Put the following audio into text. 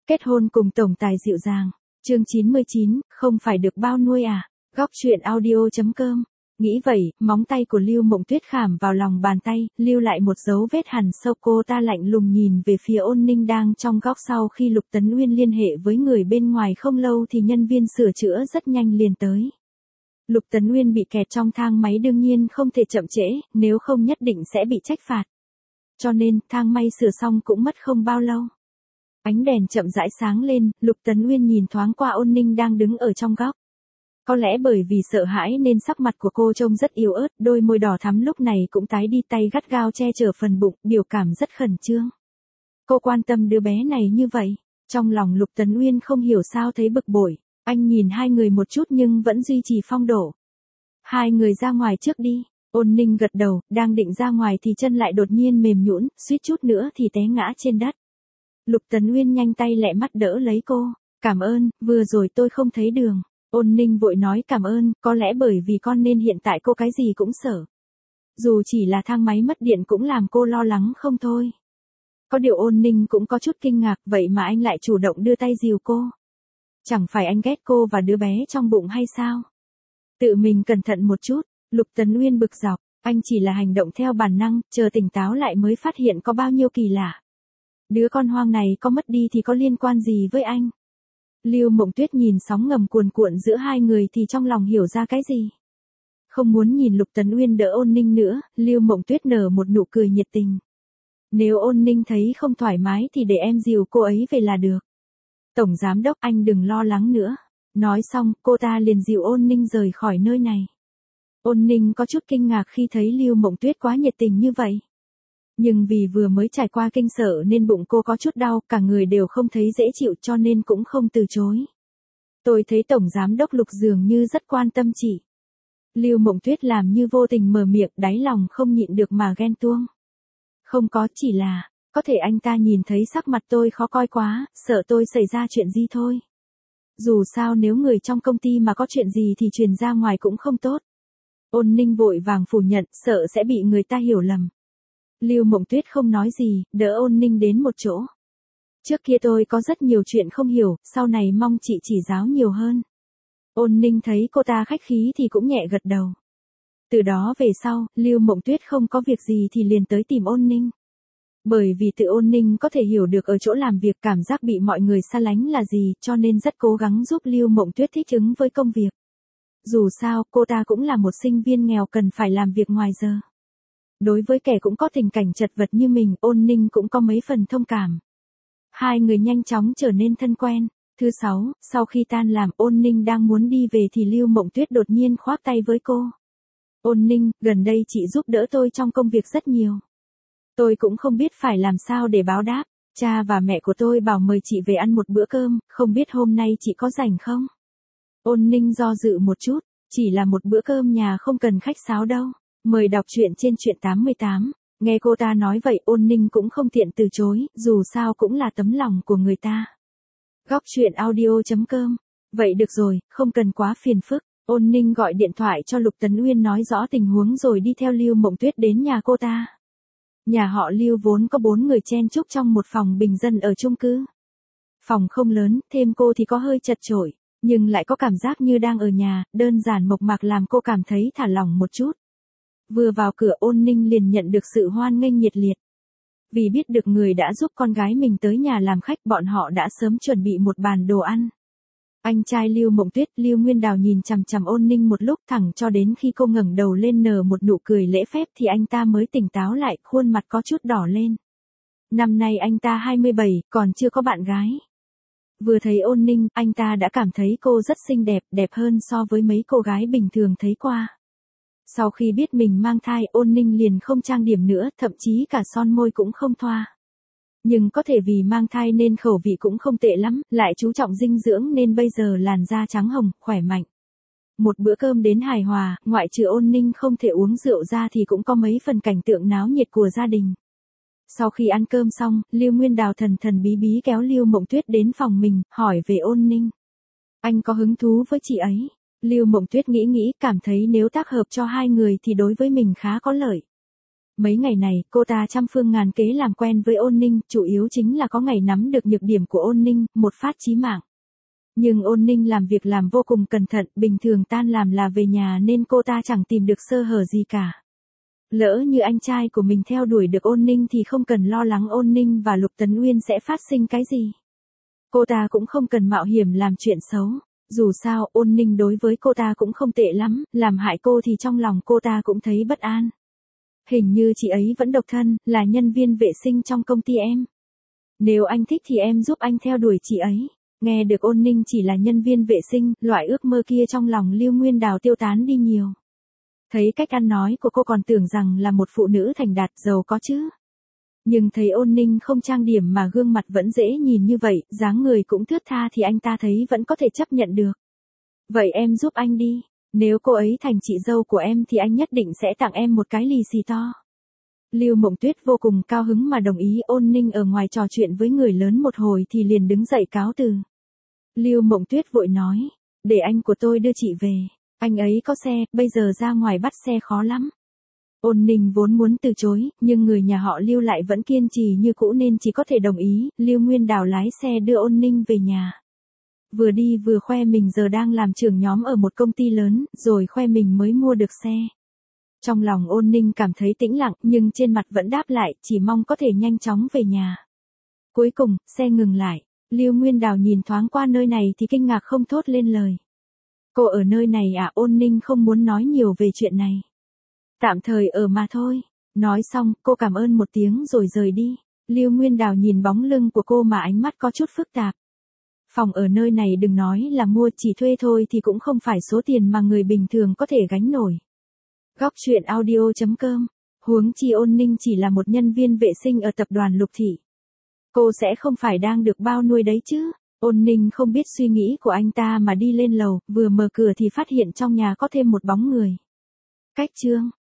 Kết hôn cùng tổng tài dịu dàng. Chương 99, không phải được bao nuôi à? Góc truyện audio.com. Nghĩ vậy, móng tay của Lưu Mộng Tuyết khảm vào lòng bàn tay, lưu lại một dấu vết hằn sâu. Cô ta lạnh lùng nhìn về phía Ôn Ninh đang trong góc. Sau khi Lục Tấn Uyên liên hệ với người bên ngoài không lâu thì nhân viên sửa chữa rất nhanh liền tới. Lục Tấn Uyên bị kẹt trong thang máy đương nhiên không thể chậm trễ, nếu không nhất định sẽ bị trách phạt. Cho nên, thang máy sửa xong cũng mất không bao lâu. Ánh đèn chậm rãi sáng lên, Lục Tấn Uyên nhìn thoáng qua Ôn Ninh đang đứng ở trong góc. Có lẽ bởi vì sợ hãi nên sắc mặt của cô trông rất yếu ớt, đôi môi đỏ thắm lúc này cũng tái đi, tay gắt gao che chở phần bụng, biểu cảm rất khẩn trương. Cô quan tâm đứa bé này như vậy, trong lòng Lục Tấn Uyên không hiểu sao thấy bực bội, anh nhìn hai người một chút nhưng vẫn duy trì phong độ. Hai người ra ngoài trước đi. Ôn Ninh gật đầu, đang định ra ngoài thì chân lại đột nhiên mềm nhũn, suýt chút nữa thì té ngã trên đất. Lục Tấn Uyên nhanh tay lẹ mắt đỡ lấy cô. Cảm ơn, vừa rồi tôi không thấy đường. Ôn Ninh vội nói cảm ơn, có lẽ bởi vì con nên hiện tại cô cái gì cũng sợ. Dù chỉ là thang máy mất điện cũng làm cô lo lắng không thôi. Có điều Ôn Ninh cũng có chút kinh ngạc, vậy mà anh lại chủ động đưa tay dìu cô. Chẳng phải anh ghét cô và đứa bé trong bụng hay sao? Tự mình cẩn thận một chút. Lục Tấn Uyên bực dọc, anh chỉ là hành động theo bản năng, chờ tỉnh táo lại mới phát hiện có bao nhiêu kỳ lạ. Đứa con hoang này có mất đi thì có liên quan gì với anh? Lưu Mộng Tuyết nhìn sóng ngầm cuồn cuộn giữa hai người thì trong lòng hiểu ra cái gì. Không muốn nhìn Lục Tấn Uyên đỡ Ôn Ninh nữa, Lưu Mộng Tuyết nở một nụ cười nhiệt tình. Nếu Ôn Ninh thấy không thoải mái thì để em dìu cô ấy về là được. Tổng giám đốc, anh đừng lo lắng nữa. Nói xong, cô ta liền dìu Ôn Ninh rời khỏi nơi này. Ôn Ninh có chút kinh ngạc khi thấy Lưu Mộng Tuyết quá nhiệt tình như vậy. Nhưng vì vừa mới trải qua kinh sợ nên bụng cô có chút đau, cả người đều không thấy dễ chịu cho nên cũng không từ chối. Tôi thấy Tổng Giám đốc Lục dường như rất quan tâm chị. Lưu Mộng Tuyết làm như vô tình mở miệng, đáy lòng không nhịn được mà ghen tuông. Không có, chỉ là, có thể anh ta nhìn thấy sắc mặt tôi khó coi quá, sợ tôi xảy ra chuyện gì thôi. Dù sao nếu người trong công ty mà có chuyện gì thì truyền ra ngoài cũng không tốt. Ôn Ninh vội vàng phủ nhận, sợ sẽ bị người ta hiểu lầm. Lưu Mộng Tuyết không nói gì, đỡ Ôn Ninh đến một chỗ. Trước kia tôi có rất nhiều chuyện không hiểu, sau này mong chị chỉ giáo nhiều hơn. Ôn Ninh thấy cô ta khách khí thì cũng nhẹ gật đầu. Từ đó về sau, Lưu Mộng Tuyết không có việc gì thì liền tới tìm Ôn Ninh. Bởi vì tự Ôn Ninh có thể hiểu được ở chỗ làm việc cảm giác bị mọi người xa lánh là gì, cho nên rất cố gắng giúp Lưu Mộng Tuyết thích ứng với công việc. Dù sao, cô ta cũng là một sinh viên nghèo cần phải làm việc ngoài giờ. Đối với kẻ cũng có tình cảnh chật vật như mình, Ôn Ninh cũng có mấy phần thông cảm. Hai người nhanh chóng trở nên thân quen. Thứ 6, sau khi tan làm, Ôn Ninh đang muốn đi về thì Lưu Mộng Tuyết đột nhiên khoác tay với cô. Ôn Ninh, gần đây chị giúp đỡ tôi trong công việc rất nhiều. Tôi cũng không biết phải làm sao để báo đáp. Cha và mẹ của tôi bảo mời chị về ăn một bữa cơm, không biết hôm nay chị có rảnh không? Ôn Ninh do dự một chút, chỉ là một bữa cơm nhà không cần khách sáo đâu. Mời đọc truyện trên truyện 88. Nghe cô ta nói vậy Ôn Ninh cũng không tiện từ chối, dù sao cũng là tấm lòng của người ta. Góc truyện audio.com. Vậy được rồi, không cần quá phiền phức. Ôn Ninh gọi điện thoại cho Lục Tấn Uyên nói rõ tình huống rồi đi theo Lưu Mộng Tuyết đến nhà cô ta. Nhà họ Lưu vốn có 4 người chen chúc trong một phòng bình dân ở chung cư. Phòng không lớn, thêm cô thì có hơi chật chội, nhưng lại có cảm giác như đang ở nhà, đơn giản mộc mạc làm cô cảm thấy thả lỏng một chút. Vừa vào cửa Ôn Ninh liền nhận được sự hoan nghênh nhiệt liệt. Vì biết được người đã giúp con gái mình tới nhà làm khách, bọn họ đã sớm chuẩn bị một bàn đồ ăn. Anh trai Lưu Mộng Tuyết, Lưu Nguyên Đào nhìn chằm chằm Ôn Ninh một lúc thẳng cho đến khi cô ngẩng đầu lên nở một nụ cười lễ phép thì anh ta mới tỉnh táo lại, khuôn mặt có chút đỏ lên. Năm nay anh ta 27, còn chưa có bạn gái. Vừa thấy Ôn Ninh, anh ta đã cảm thấy cô rất xinh đẹp, đẹp hơn so với mấy cô gái bình thường thấy qua. Sau khi biết mình mang thai, Ôn Ninh liền không trang điểm nữa, thậm chí cả son môi cũng không thoa. Nhưng có thể vì mang thai nên khẩu vị cũng không tệ lắm, lại chú trọng dinh dưỡng nên bây giờ làn da trắng hồng, khỏe mạnh. Một bữa cơm đến hài hòa, ngoại trừ Ôn Ninh không thể uống rượu ra thì cũng có mấy phần cảnh tượng náo nhiệt của gia đình. Sau khi ăn cơm xong, Lưu Nguyên Đào thần thần bí bí kéo Lưu Mộng Tuyết đến phòng mình, hỏi về Ôn Ninh. Anh có hứng thú với chị ấy? Lưu Mộng Tuyết nghĩ cảm thấy nếu tác hợp cho hai người thì đối với mình khá có lợi. Mấy ngày này, cô ta trăm phương ngàn kế làm quen với Ôn Ninh, chủ yếu chính là có ngày nắm được nhược điểm của Ôn Ninh, một phát chí mạng. Nhưng Ôn Ninh làm việc làm vô cùng cẩn thận, bình thường tan làm là về nhà nên cô ta chẳng tìm được sơ hở gì cả. Lỡ như anh trai của mình theo đuổi được Ôn Ninh thì không cần lo lắng Ôn Ninh và Lục Tấn Uyên sẽ phát sinh cái gì. Cô ta cũng không cần mạo hiểm làm chuyện xấu. Dù sao, Ôn Ninh đối với cô ta cũng không tệ lắm, làm hại cô thì trong lòng cô ta cũng thấy bất an. Hình như chị ấy vẫn độc thân, là nhân viên vệ sinh trong công ty em. Nếu anh thích thì em giúp anh theo đuổi chị ấy. Nghe được Ôn Ninh chỉ là nhân viên vệ sinh, loại ước mơ kia trong lòng Lưu Nguyên Đào tiêu tán đi nhiều. Thấy cách ăn nói của cô còn tưởng rằng là một phụ nữ thành đạt giàu có chứ. Nhưng thấy Ôn Ninh không trang điểm mà gương mặt vẫn dễ nhìn như vậy, dáng người cũng thướt tha thì anh ta thấy vẫn có thể chấp nhận được. Vậy em giúp anh đi. Nếu cô ấy thành chị dâu của em thì anh nhất định sẽ tặng em một cái lì xì to. Lưu Mộng Tuyết vô cùng cao hứng mà đồng ý. Ôn Ninh ở ngoài trò chuyện với người lớn một hồi thì liền đứng dậy cáo từ. Lưu Mộng Tuyết vội nói, để anh của tôi đưa chị về. Anh ấy có xe, bây giờ ra ngoài bắt xe khó lắm. Ôn Ninh vốn muốn từ chối, nhưng người nhà họ Lưu lại vẫn kiên trì như cũ nên chỉ có thể đồng ý. Lưu Nguyên Đào lái xe đưa Ôn Ninh về nhà. Vừa đi vừa khoe mình giờ đang làm trưởng nhóm ở một công ty lớn, rồi khoe mình mới mua được xe. Trong lòng Ôn Ninh cảm thấy tĩnh lặng, nhưng trên mặt vẫn đáp lại, chỉ mong có thể nhanh chóng về nhà. Cuối cùng, xe ngừng lại. Lưu Nguyên Đào nhìn thoáng qua nơi này thì kinh ngạc không thốt lên lời. Cô ở nơi này à? Ôn Ninh không muốn nói nhiều về chuyện này. Tạm thời ở mà thôi. Nói xong, cô cảm ơn một tiếng rồi rời đi. Lưu Nguyên Đào nhìn bóng lưng của cô mà ánh mắt có chút phức tạp. Phòng ở nơi này đừng nói là mua, chỉ thuê thôi thì cũng không phải số tiền mà người bình thường có thể gánh nổi. Góc truyện audio.com. Huống chi Ôn Ninh chỉ là một nhân viên vệ sinh ở tập đoàn Lục Thị. Cô sẽ không phải đang được bao nuôi đấy chứ. Ôn Ninh không biết suy nghĩ của anh ta mà đi lên lầu, vừa mở cửa thì phát hiện trong nhà có thêm một bóng người. Cách chương.